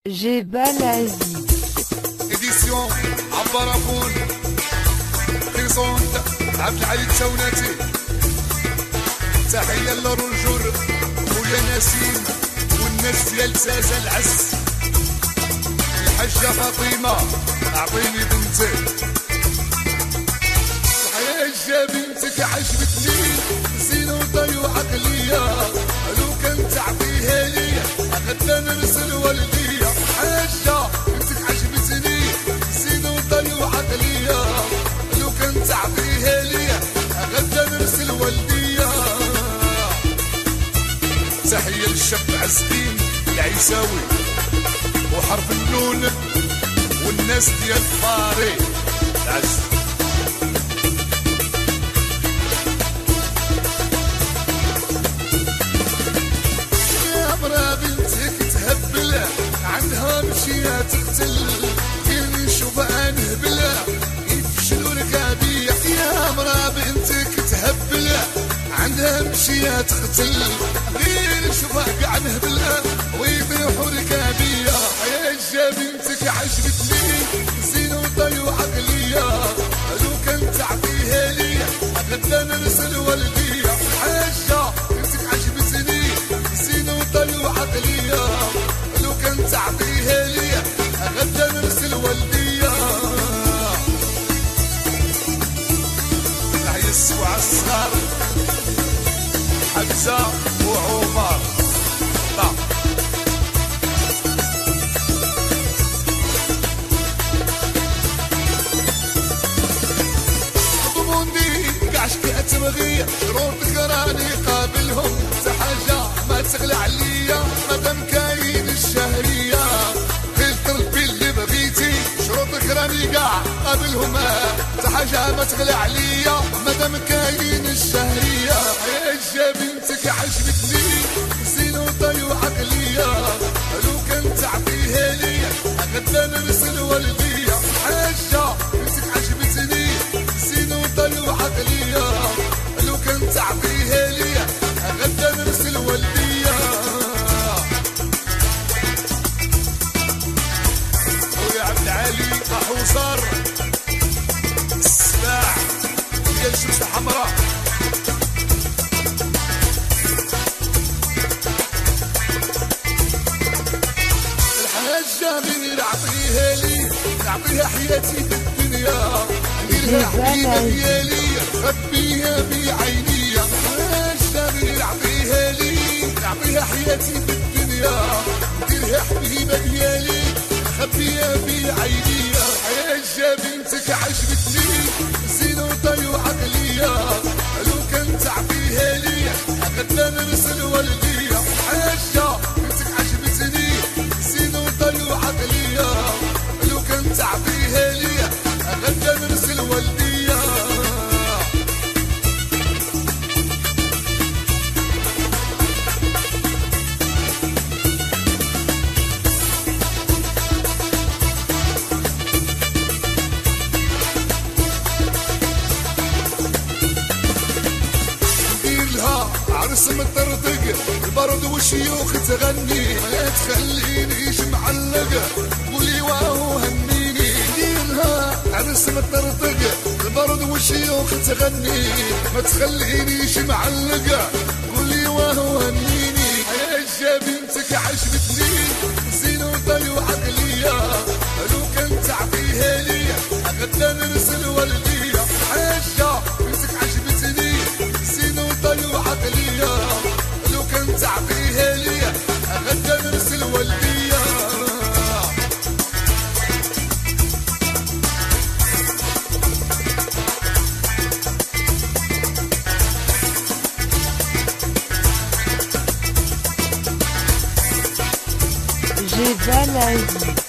جبال عزيز إديسيون عبارافون قيصونت عبد العلي التوناتي. تحية للرجل ويا نسيم والناس ديال ساسا العس. الحاجة فاطمة أعطيني بنتك. الحاجة بنتك عجبتني زينوطة وعقلية، لو كان تعطيها ليا غدا نرسل والدية. حاجة بنتك عجبتني زينوطة وعقلية، لو كان تعطيها ليا غدا نرسل والدية. تحية للشاب عزين العيساوي وحرف النون والناس ديال فاري العز. يا مرا بنتك تهبل عندها مشية تقتل، كل نشوفها نهبل يفشلوا ركابية. يا مرا بنتك تهبل عندها مشية تقتل، غير نشوفها قاع نهبل ويطيحوا ركابية. يا بنتك عجبتني زينوطة وعقلية، لو كان تعطيها ليا غدا نرسل والدية. حاجة بنتك عجبتني زينوطة وعقلية، لو كان تعطيها ليا غدا نرسل والدية. تحية السبعة الصغار حمزة وعمر. تبغي شروطك راني قابلهم، حاجة ما تغلى عليا مادام كاين الشهرية. قلت ربي اللي بغيتي شروطك راني قاع قابلهم، حاجة ما تغلى عليا مادام كاين الشهرية. يا بنتك عجبتني زينوطة وعقلية، لو كان تعطيها ليا غدا نرسل والدية. حاجة بنتك عجبتني زينوطة وعقلية، لو كان تعطيها ليا غدا نرسل والدية. خويا عبد العالي حوصر السباع ديال الشمس الحمراء. الحاجة من نعطيها لي نعطيها حياتي في الدنيا، نديرها حبيبة ديالي خبيها بعينيا. حاجة من نعطيها لي نعطيها حياتي في الدنيا، نديرها حبيبة ديالي خبيها بعينيا. حاجة بنتك عجبتني زينوطة وعقلية، لو كان تعطيها ليا غدا نرسل والدية. حاجة بنتك عجبتني زينوطة وعقلية، لو كان تعطيها ليا غدا نرسل والدية. عرس مطرطق البرد والشيوخ تغني، ما تخلينيش معلق قولي واهو هنيني. ديرها عرس مطرطق البرد والشيوخ تغني، ما تخلينيش معلق قولي واهو هنيني. يا بنتك عجبتني زينوطة وعقلية، لو كان تعطيها ليا غدا نرسل والدية. حاجة بنتك عجبتني زينوطة وعقلية، لو كان تعطيها ليا غدا نرسل والدية. جبال عزيز.